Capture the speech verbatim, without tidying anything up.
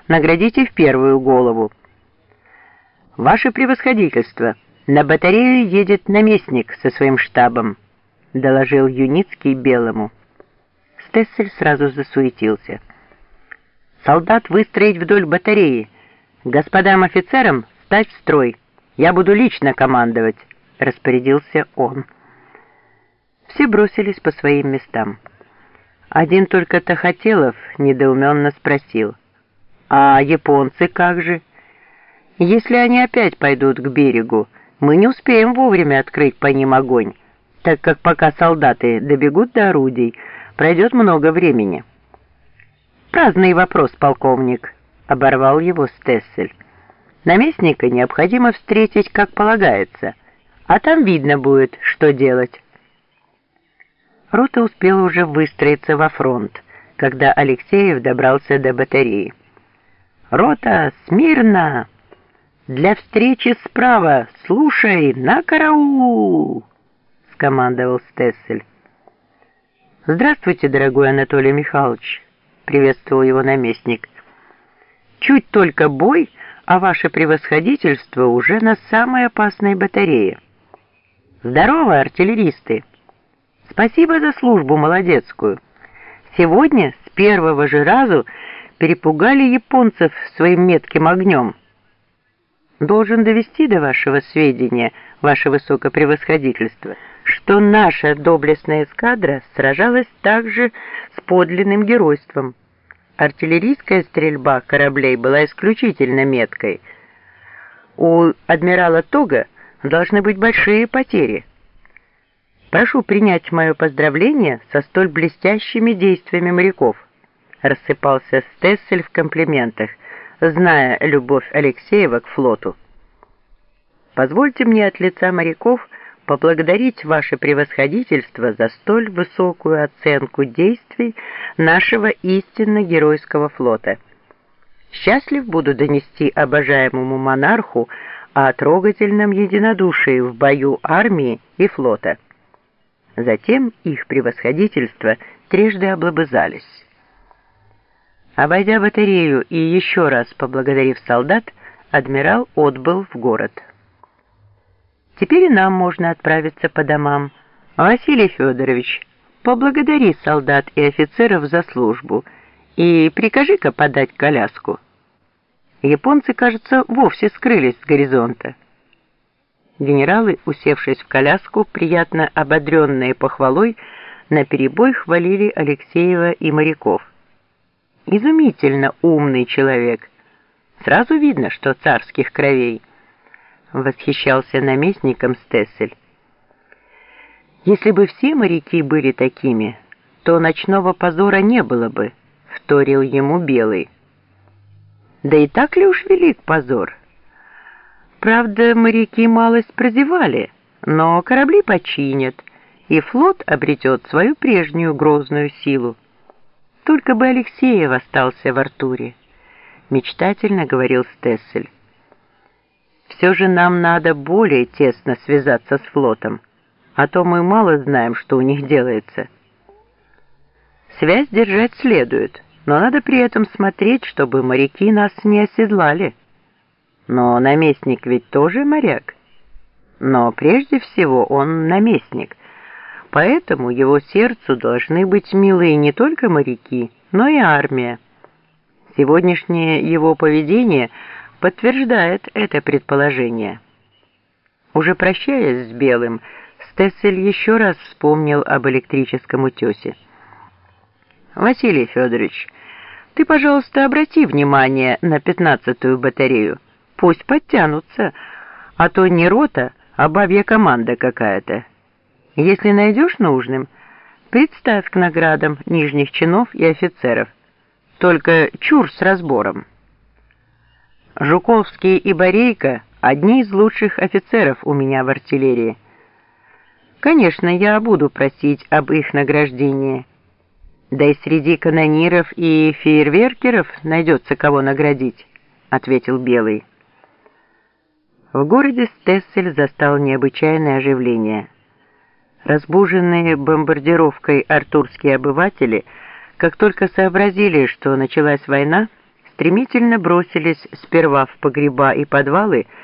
наградите в первую голову. Ваше превосходительство, на батарею едет наместник со своим штабом, доложил Юницкий Белому. Стессель сразу засуетился. Солдат выстроить вдоль батареи, господам офицерам стать в строй. Я буду лично командовать, распорядился он. Все бросились по своим местам. Один только Тахателов недоуменно спросил: «А японцы как же? Если они опять пойдут к берегу, мы не успеем вовремя открыть по ним огонь, так как пока солдаты добегут до орудий, пройдет много времени». «Праздный вопрос, полковник», — оборвал его Стессель. «Наместника необходимо встретить, как полагается, а там видно будет, что делать». Рота успела уже выстроиться во фронт, когда Алексеев добрался до батареи. «Рота, смирно! Для встречи справа, слушай, на караул!» — скомандовал Стессель. «Здравствуйте, дорогой Анатолий Михайлович», — приветствовал его наместник. «Чуть только бой, а ваше превосходительство уже на самой опасной батарее. Здорово, артиллеристы! Спасибо за службу молодецкую. Сегодня с первого же разу перепугали японцев своим метким огнем. Должен довести до вашего сведения, ваше высокопревосходительство, что наша доблестная эскадра сражалась также с подлинным геройством. Артиллерийская стрельба кораблей была исключительно меткой. У адмирала Тога должны быть большие потери. Прошу принять мое поздравление со столь блестящими действиями моряков», — рассыпался Стессель в комплиментах, зная любовь Алексеева к флоту. «Позвольте мне от лица моряков поблагодарить ваше превосходительство за столь высокую оценку действий нашего истинно геройского флота. Счастлив буду донести обожаемому монарху о трогательном единодушии в бою армии и флота». Затем их превосходительство трижды облобызались. Обойдя батарею и еще раз поблагодарив солдат, адмирал отбыл в город. «Теперь и нам можно отправиться по домам. Василий Федорович, поблагодари солдат и офицеров за службу и прикажи-ка подать коляску. Японцы, кажется, вовсе скрылись с горизонта». Генералы, усевшись в коляску, приятно ободренные похвалой, наперебой хвалили Алексеева и моряков. «Изумительно умный человек. Сразу видно, что царских кровей», — восхищался наместником Стессель. «Если бы все моряки были такими, то ночного позора не было бы», — вторил ему Белый. «Да и так ли уж велик позор? Правда, моряки малость прозевали, но корабли починят, и флот обретет свою прежнюю грозную силу. Только бы Алексеев остался в Артуре», — мечтательно говорил Стессель. «Все же нам надо более тесно связаться с флотом, а то мы мало знаем, что у них делается. Связь держать следует, но надо при этом смотреть, чтобы моряки нас не оседлали. Но наместник ведь тоже моряк. Но прежде всего он наместник, поэтому его сердцу должны быть милы не только моряки, но и армия. Сегодняшнее его поведение подтверждает это предположение». Уже прощаясь с Белым, Стессель еще раз вспомнил об электрическом утесе. «Василий Федорович, ты, пожалуйста, обрати внимание на пятнадцатую батарею. Пусть подтянутся, а то не рота, а бабья команда какая-то. Если найдешь нужным, представь к наградам нижних чинов и офицеров. Только чур с разбором. Жуковский и Борейко – одни из лучших офицеров у меня в артиллерии. Конечно, я буду просить об их награждении. Да и среди канониров и фейерверкеров найдется кого наградить», — ответил Белый. В городе Стессель застал необычайное оживление. Разбуженные бомбардировкой артурские обыватели, как только сообразили, что началась война, стремительно бросились сперва в погреба и подвалы,